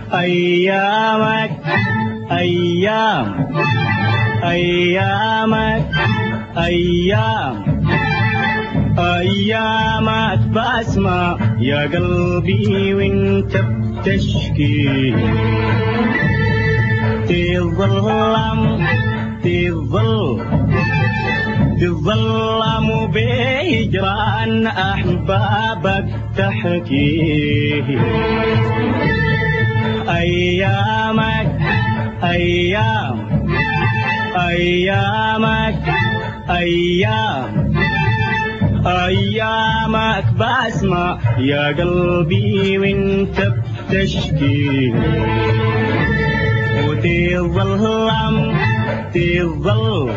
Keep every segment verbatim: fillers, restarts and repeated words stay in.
أيامك أيام أيامك أيام أيامك بسمع يا قلبي وانت بتشكي تظلم تظل تظلم بهجران أحبابك تحكي أيامك أيام أيامك أيام أيامك بسمع يا قلبي وانت بتشكي وتظلم تظل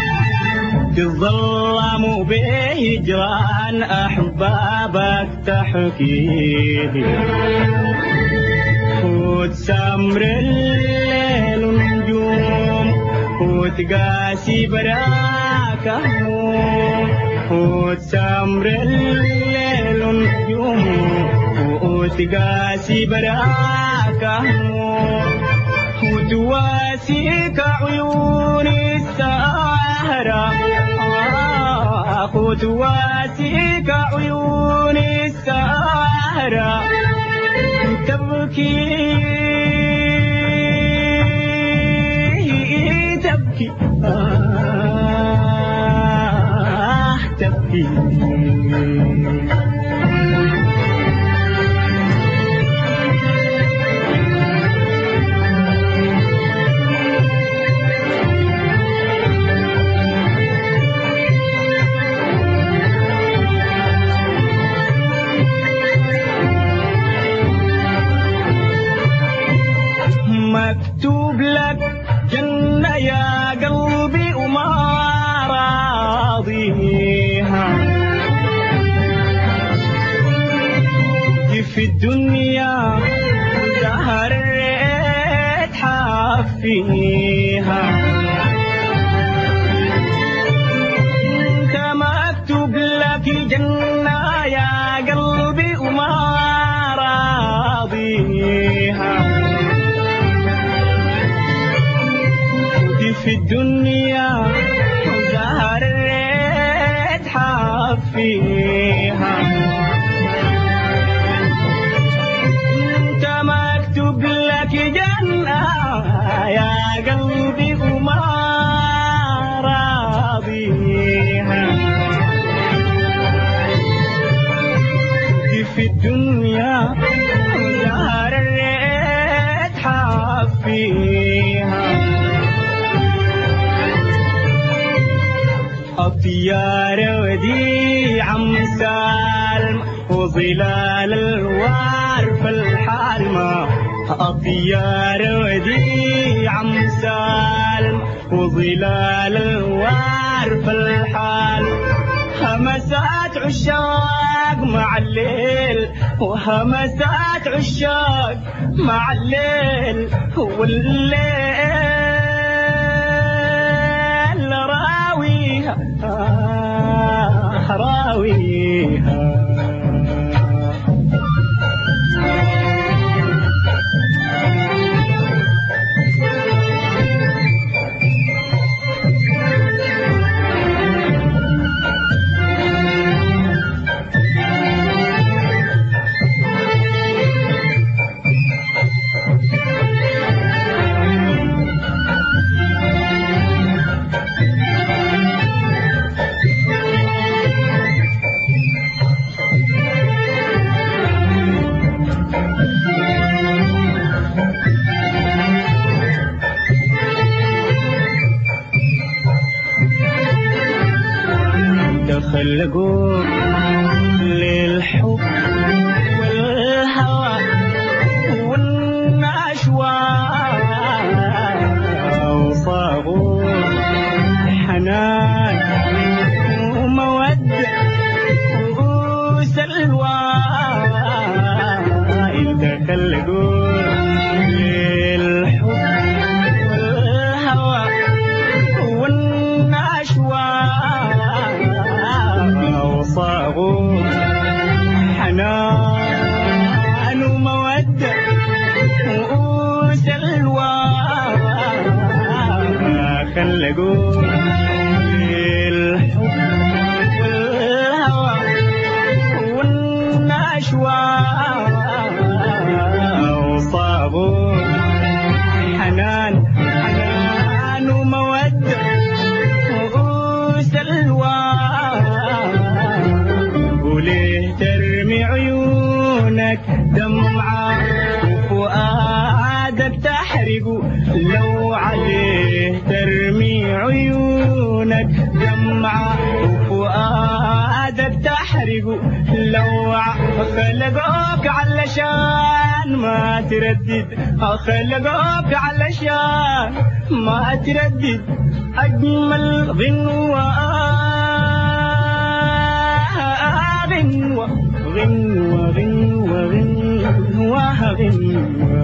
تظلم بهجران أحبابك تحكي وتسمر الليل والنجوم وتقاسي براك هموم وتسمر الليل والنجوم وتقاسي براك هموم وتواسيك عيون السهرة وتواسيك عيون السهرة تبكي تبكي آه تبكي مكتوب لك جنة يا قلبي وما راضيها في الدنيا زهر تحفيها انت مكتوب لك جنة يا قلبي وما راضيها في الدنيا زهر تحفيها انت مكتوب لك جنة يا قلبي وما راضيها في الدنيا زهر تحفيها أطيار وديع مسالم وظلال الوار في الحال ما أطيار وديع مسالم وظلال الوار في الحال همسات عشاق مع الليل وهمسات عشاق مع الليل والليل راويها آه راويها خلقوا للحب والهوى والنشوى وصاغوا حنان ومودة وسلوى إذا خلقوا للحب والهوى والنشوى خلقوا الحب والهوى والنشوى وصابوا حنان حنان ومودة وسلوى وليه ترمي عيونك دمعة وفؤادك تحرق لو عليه ترمي عيونك دمعة وفؤادك تحرق لو خلقوك علشان ما تردد خلقوك علشان ما تردد أجمل غنوة غنوة غنوة غنوة غنوة غنوة